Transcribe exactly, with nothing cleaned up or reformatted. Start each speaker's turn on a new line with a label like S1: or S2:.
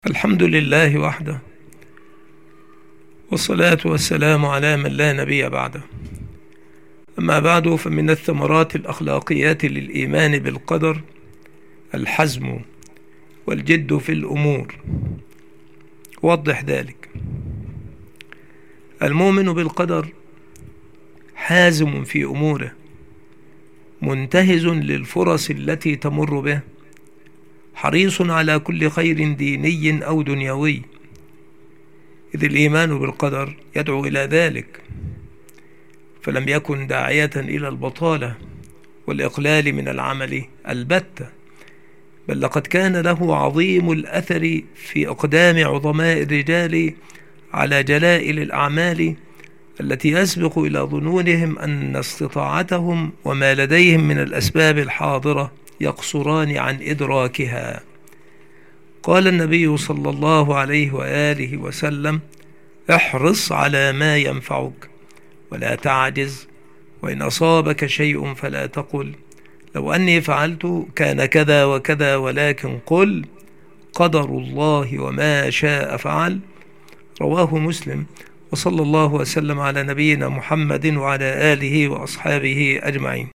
S1: الحمد لله وحده، والصلاة والسلام على من لا نبي بعده. أما بعد، فمن الثمرات الأخلاقيات للإيمان بالقدر الحزم والجد في الأمور. وضح ذلك. المؤمن بالقدر حازم في أموره، منتهز للفرص التي تمر به، حريص على كل خير ديني أو دنيوي، إذ الإيمان بالقدر يدعو إلى ذلك، فلم يكن داعية إلى البطالة والإقلال من العمل البتة، بل لقد كان له عظيم الأثر في أقدام عظماء الرجال على جلائل الأعمال التي يسبق إلى ظنونهم أن استطاعتهم وما لديهم من الأسباب الحاضرة يقصران عن إدراكها. قال النبي صلى الله عليه وآله وسلم: احرص على ما ينفعك ولا تعجز، وإن أصابك شيء فلا تقل لو أني فعلت كان كذا وكذا، ولكن قل قدر الله وما شاء فعل. رواه مسلم. وصلى الله وسلم على نبينا محمد وعلى آله وأصحابه أجمعين.